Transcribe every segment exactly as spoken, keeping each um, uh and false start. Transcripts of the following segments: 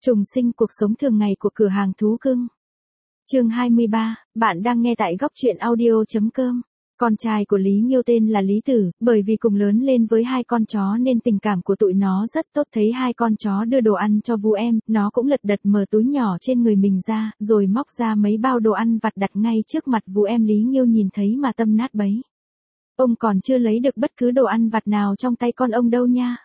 Trùng sinh cuộc sống thường ngày của cửa hàng thú cưng. Chương hai mươi ba, bạn đang nghe tại góc truyện audio chấm com. Con trai của Lý Nghiêu tên là Lý Tử, bởi vì cùng lớn lên với hai con chó nên tình cảm của tụi nó rất tốt. Thấy hai con chó đưa đồ ăn cho Vu Em, nó cũng lật đật mở túi nhỏ trên người mình ra, rồi móc ra mấy bao đồ ăn vặt đặt ngay trước mặt Vu Em. Lý Nghiêu nhìn thấy mà tâm nát bấy. Ông còn chưa lấy được bất cứ đồ ăn vặt nào trong tay con ông đâu nha.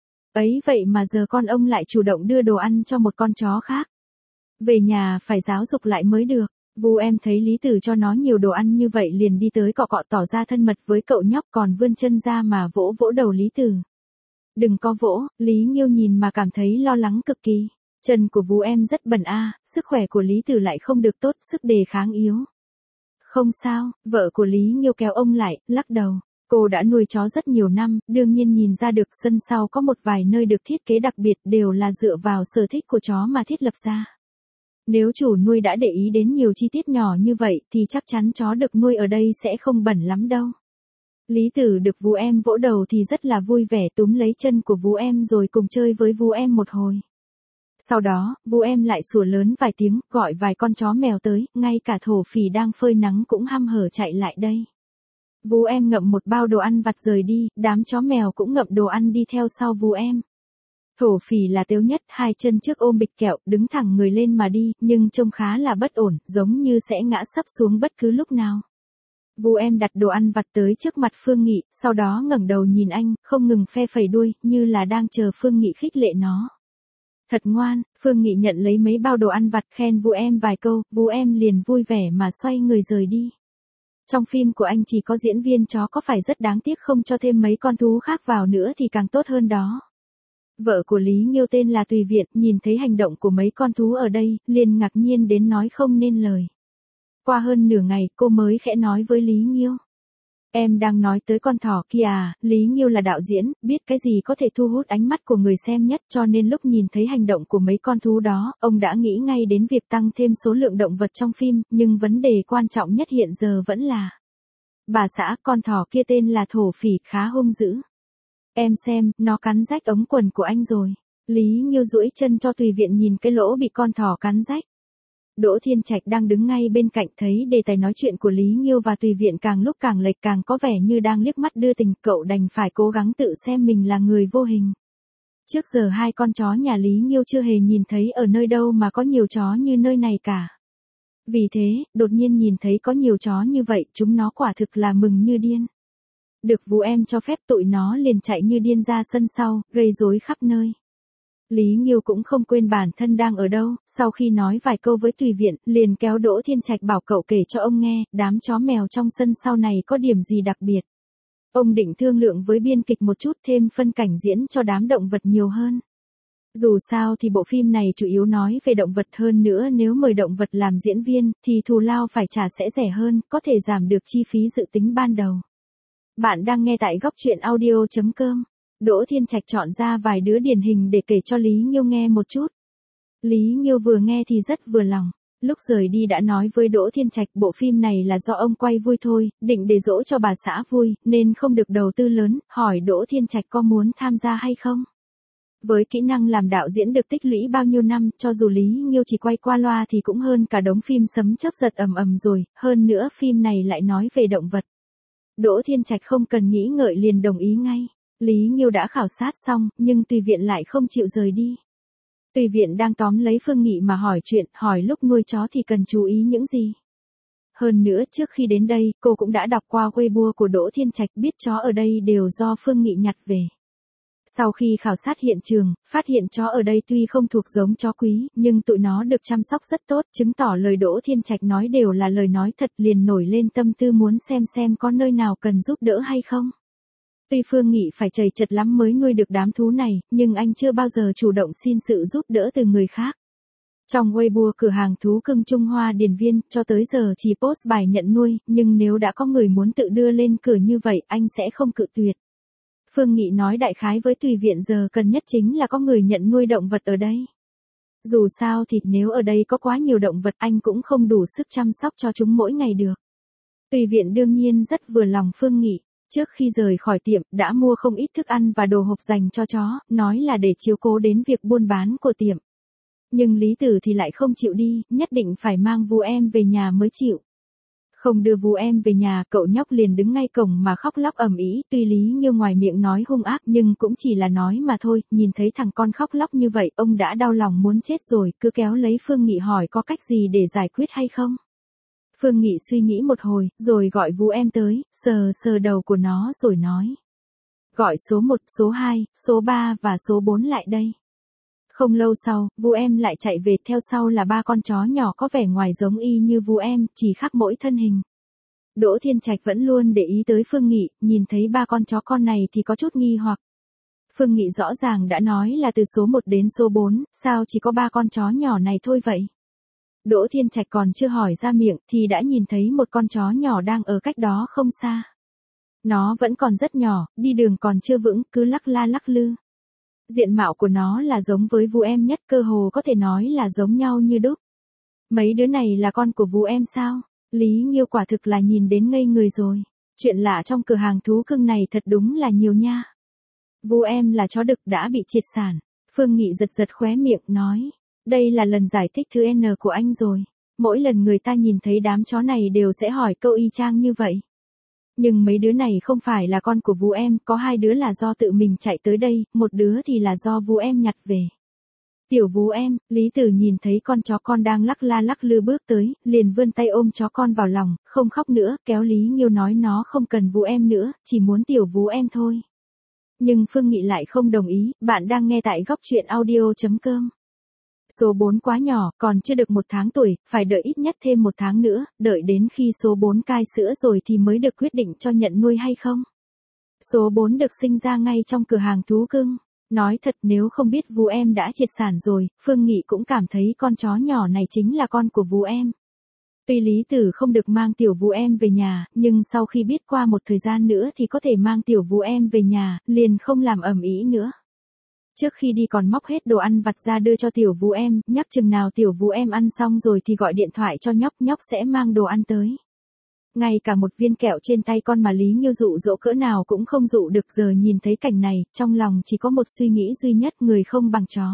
Ấy vậy mà giờ con ông lại chủ động đưa đồ ăn cho một con chó khác. Về nhà phải giáo dục lại mới được. Vu Em thấy Lý Tử cho nó nhiều đồ ăn như vậy liền đi tới cọ cọ tỏ ra thân mật với cậu nhóc, còn vươn chân ra mà vỗ vỗ đầu Lý Tử. Đừng có vỗ, Lý Nghiêu nhìn mà cảm thấy lo lắng cực kỳ. Chân của Vu Em rất bẩn a, sức khỏe của Lý Tử lại không được tốt, sức đề kháng yếu. Không sao, vợ của Lý Nghiêu kéo ông lại, lắc đầu. Cô đã nuôi chó rất nhiều năm, đương nhiên nhìn ra được sân sau có một vài nơi được thiết kế đặc biệt, đều là dựa vào sở thích của chó mà thiết lập ra. Nếu chủ nuôi đã để ý đến nhiều chi tiết nhỏ như vậy thì chắc chắn chó được nuôi ở đây sẽ không bẩn lắm đâu. Lý Tử được Vu Em vỗ đầu thì rất là vui vẻ, túm lấy chân của Vu Em rồi cùng chơi với Vu Em một hồi. Sau đó, Vu Em lại sủa lớn vài tiếng, gọi vài con chó mèo tới, ngay cả thổ phỉ đang phơi nắng cũng hăm hở chạy lại đây. Vu Em ngậm một bao đồ ăn vặt rời đi, đám chó mèo cũng ngậm đồ ăn đi theo sau Vu Em. Thổ phỉ là tếu nhất, hai chân trước ôm bịch kẹo, đứng thẳng người lên mà đi, nhưng trông khá là bất ổn, giống như sẽ ngã sấp xuống bất cứ lúc nào. Vu Em đặt đồ ăn vặt tới trước mặt Phương Nghị, sau đó ngẩng đầu nhìn anh, không ngừng phe phẩy đuôi, như là đang chờ Phương Nghị khích lệ nó. Thật ngoan, Phương Nghị nhận lấy mấy bao đồ ăn vặt khen Vu Em vài câu, Vu Em liền vui vẻ mà xoay người rời đi. Trong phim của anh chỉ có diễn viên chó, có phải rất đáng tiếc không cho thêm mấy con thú khác vào nữa thì càng tốt hơn đó. Vợ của Lý Nghiêu tên là Tùy Viện, nhìn thấy hành động của mấy con thú ở đây, liền ngạc nhiên đến nói không nên lời. Qua hơn nửa ngày, cô mới khẽ nói với Lý Nghiêu. Em đang nói tới con thỏ kia à? Lý Nghiêu là đạo diễn, biết cái gì có thể thu hút ánh mắt của người xem nhất, cho nên lúc nhìn thấy hành động của mấy con thú đó, ông đã nghĩ ngay đến việc tăng thêm số lượng động vật trong phim, nhưng vấn đề quan trọng nhất hiện giờ vẫn là: bà xã, con thỏ kia tên là thổ phỉ, khá hung dữ. Em xem, nó cắn rách ống quần của anh rồi. Lý Nghiêu duỗi chân cho Tùy Viện nhìn cái lỗ bị con thỏ cắn rách. Đỗ Thiên Trạch đang đứng ngay bên cạnh, thấy đề tài nói chuyện của Lý Nghiêu và Tùy Viện càng lúc càng lệch, càng có vẻ như đang liếc mắt đưa tình, cậu đành phải cố gắng tự xem mình là người vô hình. Trước giờ hai con chó nhà Lý Nghiêu chưa hề nhìn thấy ở nơi đâu mà có nhiều chó như nơi này cả. Vì thế, đột nhiên nhìn thấy có nhiều chó như vậy, chúng nó quả thực là mừng như điên. Được Vu Em cho phép, tụi nó liền chạy như điên ra sân sau, gây rối khắp nơi. Lý Nghiêu cũng không quên bản thân đang ở đâu, sau khi nói vài câu với Tùy Viện, liền kéo Đỗ Thiên Trạch bảo cậu kể cho ông nghe, đám chó mèo trong sân sau này có điểm gì đặc biệt. Ông định thương lượng với biên kịch một chút, thêm phân cảnh diễn cho đám động vật nhiều hơn. Dù sao thì bộ phim này chủ yếu nói về động vật, hơn nữa nếu mời động vật làm diễn viên, thì thù lao phải trả sẽ rẻ hơn, có thể giảm được chi phí dự tính ban đầu. Bạn đang nghe tại góc truyện audio chấm com. Đỗ Thiên Trạch chọn ra vài đứa điển hình để kể cho Lý Nghiêu nghe một chút. Lý Nghiêu vừa nghe thì rất vừa lòng. Lúc rời đi đã nói với Đỗ Thiên Trạch bộ phim này là do ông quay vui thôi, định để dỗ cho bà xã vui, nên không được đầu tư lớn, hỏi Đỗ Thiên Trạch có muốn tham gia hay không. Với kỹ năng làm đạo diễn được tích lũy bao nhiêu năm, cho dù Lý Nghiêu chỉ quay qua loa thì cũng hơn cả đống phim sấm chớp giật ầm ầm rồi, hơn nữa phim này lại nói về động vật. Đỗ Thiên Trạch không cần nghĩ ngợi liền đồng ý ngay. Lý Nghiêu đã khảo sát xong, nhưng Tùy Viện lại không chịu rời đi. Tùy Viện đang tóm lấy Phương Nghị mà hỏi chuyện, hỏi lúc nuôi chó thì cần chú ý những gì. Hơn nữa, trước khi đến đây, cô cũng đã đọc qua Weibo của Đỗ Thiên Trạch, biết chó ở đây đều do Phương Nghị nhặt về. Sau khi khảo sát hiện trường, phát hiện chó ở đây tuy không thuộc giống chó quý, nhưng tụi nó được chăm sóc rất tốt, chứng tỏ lời Đỗ Thiên Trạch nói đều là lời nói thật, liền nổi lên tâm tư muốn xem xem có nơi nào cần giúp đỡ hay không. Tuy Phương Nghị phải chầy chật lắm mới nuôi được đám thú này, nhưng anh chưa bao giờ chủ động xin sự giúp đỡ từ người khác. Trong Weibo cửa hàng thú cưng Trung Hoa Điền Viên, cho tới giờ chỉ post bài nhận nuôi, nhưng nếu đã có người muốn tự đưa lên cửa như vậy, anh sẽ không cự tuyệt. Phương Nghị nói đại khái với Tùy Viện giờ cần nhất chính là có người nhận nuôi động vật ở đây. Dù sao thì nếu ở đây có quá nhiều động vật, anh cũng không đủ sức chăm sóc cho chúng mỗi ngày được. Tùy Viện đương nhiên rất vừa lòng Phương Nghị. Trước khi rời khỏi tiệm, đã mua không ít thức ăn và đồ hộp dành cho chó, nói là để chiếu cố đến việc buôn bán của tiệm. Nhưng Lý Tử thì lại không chịu đi, nhất định phải mang Vu Em về nhà mới chịu. Không đưa Vu Em về nhà, cậu nhóc liền đứng ngay cổng mà khóc lóc ầm ĩ, tuy Lý Nghiêu ngoài miệng nói hung ác nhưng cũng chỉ là nói mà thôi, nhìn thấy thằng con khóc lóc như vậy, ông đã đau lòng muốn chết rồi, cứ kéo lấy Phương Nghị hỏi có cách gì để giải quyết hay không. Phương Nghị suy nghĩ một hồi, rồi gọi Vu Em tới, sờ sờ đầu của nó rồi nói. Gọi số một, số hai, số ba và số bốn lại đây. Không lâu sau, Vu Em lại chạy về, theo sau là ba con chó nhỏ có vẻ ngoài giống y như Vu Em, chỉ khác mỗi thân hình. Đỗ Thiên Trạch vẫn luôn để ý tới Phương Nghị, nhìn thấy ba con chó con này thì có chút nghi hoặc. Phương Nghị rõ ràng đã nói là từ số một đến số bốn, sao chỉ có ba con chó nhỏ này thôi vậy? Đỗ Thiên Trạch còn chưa hỏi ra miệng thì đã nhìn thấy một con chó nhỏ đang ở cách đó không xa. Nó vẫn còn rất nhỏ, đi đường còn chưa vững, cứ lắc la lắc lư. Diện mạo của nó là giống với Vu Em nhất, cơ hồ có thể nói là giống nhau như đúc. Mấy đứa này là con của Vu Em sao? Lý Nghiêu quả thực là nhìn đến ngây người rồi. Chuyện lạ trong cửa hàng thú cưng này thật đúng là nhiều nha. Vu Em là chó đực đã bị triệt sản. Phương Nghị giật giật khóe miệng nói. Đây là lần giải thích thứ N của anh rồi. Mỗi lần người ta nhìn thấy đám chó này đều sẽ hỏi câu y chang như vậy. Nhưng mấy đứa này không phải là con của Vu Em, có hai đứa là do tự mình chạy tới đây, một đứa thì là do Vu Em nhặt về. Tiểu Vu Em, Lý Tử nhìn thấy con chó con đang lắc la lắc lư bước tới, liền vươn tay ôm chó con vào lòng, không khóc nữa, kéo Lý Nghiêu nói nó không cần Vu Em nữa, chỉ muốn tiểu Vu Em thôi. Nhưng Phương Nghị lại không đồng ý, bạn đang nghe tại góc truyện audio chấm com. Số bốn quá nhỏ, còn chưa được một tháng tuổi, phải đợi ít nhất thêm một tháng nữa, đợi đến khi số bốn cai sữa rồi thì mới được quyết định cho nhận nuôi hay không. Số bốn được sinh ra ngay trong cửa hàng thú cưng. Nói thật nếu không biết Vu Em đã triệt sản rồi, Phương Nghị cũng cảm thấy con chó nhỏ này chính là con của Vu Em. Tuy Lý Tử không được mang tiểu Vu Em về nhà, nhưng sau khi biết qua một thời gian nữa thì có thể mang tiểu Vu Em về nhà, liền không làm ầm ĩ nữa. Trước khi đi còn móc hết đồ ăn vặt ra đưa cho tiểu Vu Em, nhắc chừng nào tiểu Vu Em ăn xong rồi thì gọi điện thoại cho nhóc, nhóc sẽ mang đồ ăn tới. Ngay cả một viên kẹo trên tay con mà Lý Nghiêu dụ dỗ cỡ nào cũng không dụ được, giờ nhìn thấy cảnh này, trong lòng chỉ có một suy nghĩ duy nhất, người không bằng chó.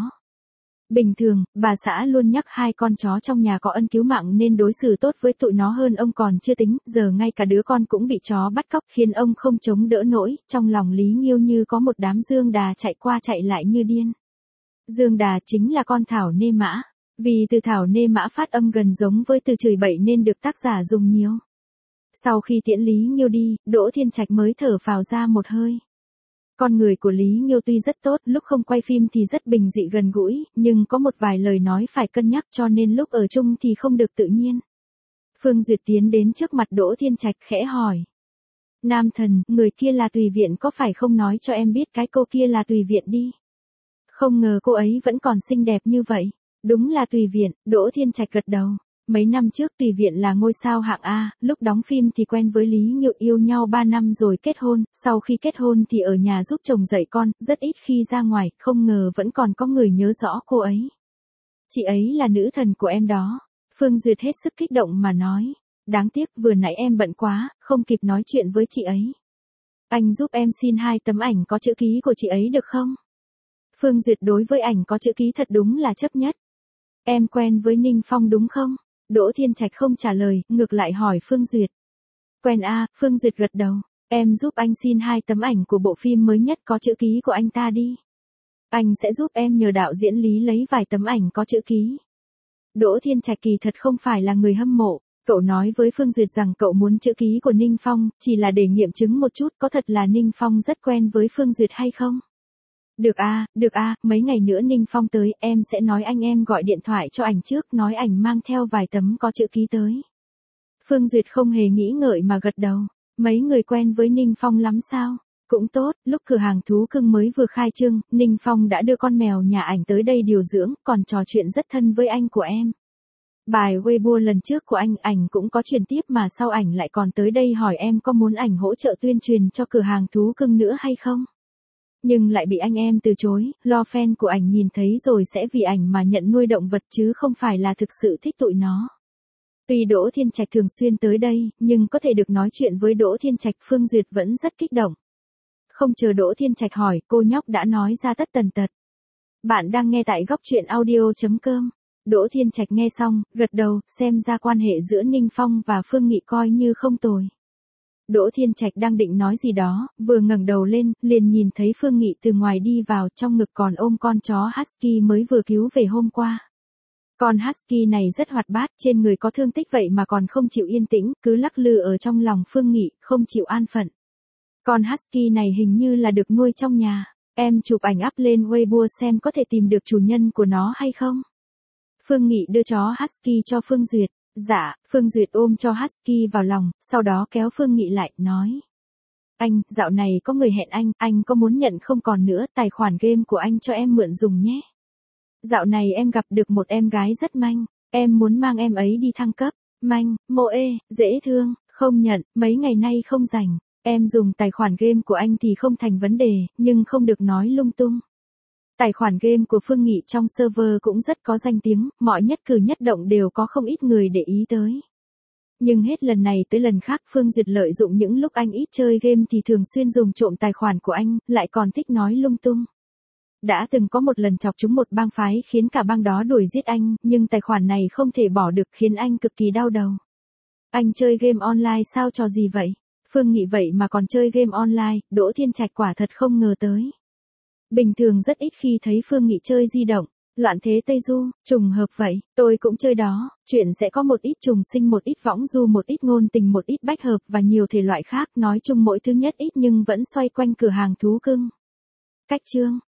Bình thường, bà xã luôn nhắc hai con chó trong nhà có ân cứu mạng nên đối xử tốt với tụi nó hơn ông còn chưa tính, giờ ngay cả đứa con cũng bị chó bắt cóc khiến ông không chống đỡ nổi, trong lòng Lý Nghiêu như có một đám dương đà chạy qua chạy lại như điên. Dương đà chính là con thảo nê mã, vì từ thảo nê mã phát âm gần giống với từ chửi bậy nên được tác giả dùng nhiều. Sau khi tiễn Lý Nghiêu đi, Đỗ Thiên Trạch mới thở phào ra một hơi. Con người của Lý Nghiêu tuy rất tốt, lúc không quay phim thì rất bình dị gần gũi, nhưng có một vài lời nói phải cân nhắc cho nên lúc ở chung thì không được tự nhiên. Phương Duyệt tiến đến trước mặt Đỗ Thiên Trạch khẽ hỏi. Nam thần, người kia là Tùy Viện có phải không, nói cho em biết cái cô kia là Tùy Viện đi. Không ngờ cô ấy vẫn còn xinh đẹp như vậy. Đúng là Tùy Viện, Đỗ Thiên Trạch gật đầu. Mấy năm trước Tùy Viện là ngôi sao hạng A, lúc đóng phim thì quen với Lý Nghiêu, yêu nhau ba năm rồi kết hôn, sau khi kết hôn thì ở nhà giúp chồng dạy con, rất ít khi ra ngoài, không ngờ vẫn còn có người nhớ rõ cô ấy. Chị ấy là nữ thần của em đó. Phương Duyệt hết sức kích động mà nói. Đáng tiếc vừa nãy em bận quá, không kịp nói chuyện với chị ấy. Anh giúp em xin hai tấm ảnh có chữ ký của chị ấy được không? Phương Duyệt đối với ảnh có chữ ký thật đúng là chấp nhất. Em quen với Ninh Phong đúng không? Đỗ Thiên Trạch không trả lời, ngược lại hỏi Phương Duyệt. Quen a, Phương Duyệt gật đầu. Em giúp anh xin hai tấm ảnh của bộ phim mới nhất có chữ ký của anh ta đi. Anh sẽ giúp em nhờ đạo diễn Lý lấy vài tấm ảnh có chữ ký. Đỗ Thiên Trạch kỳ thật không phải là người hâm mộ. Cậu nói với Phương Duyệt rằng cậu muốn chữ ký của Ninh Phong, chỉ là để nghiệm chứng một chút có thật là Ninh Phong rất quen với Phương Duyệt hay không. Được a, à, được a, à, mấy ngày nữa Ninh Phong tới, em sẽ nói anh em gọi điện thoại cho ảnh trước, nói ảnh mang theo vài tấm có chữ ký tới. Phương Duyệt không hề nghĩ ngợi mà gật đầu. Mấy người quen với Ninh Phong lắm sao? Cũng tốt, lúc cửa hàng thú cưng mới vừa khai trương, Ninh Phong đã đưa con mèo nhà ảnh tới đây điều dưỡng, còn trò chuyện rất thân với anh của em. Bài Weibo lần trước của anh, ảnh cũng có truyền tiếp mà sau ảnh lại còn tới đây hỏi em có muốn ảnh hỗ trợ tuyên truyền cho cửa hàng thú cưng nữa hay không. Nhưng lại bị anh em từ chối, lo fan của ảnh nhìn thấy rồi sẽ vì ảnh mà nhận nuôi động vật chứ không phải là thực sự thích tụi nó. Tuy Đỗ Thiên Trạch thường xuyên tới đây, nhưng có thể được nói chuyện với Đỗ Thiên Trạch, Phương Duyệt vẫn rất kích động. Không chờ Đỗ Thiên Trạch hỏi, cô nhóc đã nói ra tất tần tật. Bạn đang nghe tại góc chuyện audio chấm com. Đỗ Thiên Trạch nghe xong, gật đầu, xem ra quan hệ giữa Ninh Phong và Phương Nghị coi như không tồi. Đỗ Thiên Trạch đang định nói gì đó, vừa ngẩng đầu lên, liền nhìn thấy Phương Nghị từ ngoài đi vào, trong ngực còn ôm con chó Husky mới vừa cứu về hôm qua. Con Husky này rất hoạt bát, trên người có thương tích vậy mà còn không chịu yên tĩnh, cứ lắc lư ở trong lòng Phương Nghị, không chịu an phận. Con Husky này hình như là được nuôi trong nhà. Em chụp ảnh up lên Weibo xem có thể tìm được chủ nhân của nó hay không. Phương Nghị đưa chó Husky cho Phương Duyệt. Dạ, Phương Duyệt ôm cho Husky vào lòng, sau đó kéo Phương Nghị lại, nói. Anh, dạo này có người hẹn anh, anh có muốn nhận không còn nữa, tài khoản game của anh cho em mượn dùng nhé. Dạo này em gặp được một em gái rất manh, em muốn mang em ấy đi thăng cấp. Manh, mô ê, dễ thương, không nhận, mấy ngày nay không rảnh. Em dùng tài khoản game của anh thì không thành vấn đề, nhưng không được nói lung tung. Tài khoản game của Phương Nghị trong server cũng rất có danh tiếng, mọi nhất cử nhất động đều có không ít người để ý tới. Nhưng hết lần này tới lần khác Phương Duyệt lợi dụng những lúc anh ít chơi game thì thường xuyên dùng trộm tài khoản của anh, lại còn thích nói lung tung. Đã từng có một lần chọc trúng một bang phái khiến cả bang đó đuổi giết anh, nhưng tài khoản này không thể bỏ được khiến anh cực kỳ đau đầu. Anh chơi game online sao trò gì vậy? Phương Nghị vậy mà còn chơi game online, Đỗ Thiên Trạch quả thật không ngờ tới. Bình thường rất ít khi thấy Phương Nghị chơi di động, loạn thế Tây Du, trùng hợp vậy, tôi cũng chơi đó, chuyện sẽ có một ít trùng sinh, một ít võng du, một ít ngôn tình, một ít bách hợp và nhiều thể loại khác, nói chung mỗi thứ nhất ít nhưng vẫn xoay quanh cửa hàng thú cưng. Cách chương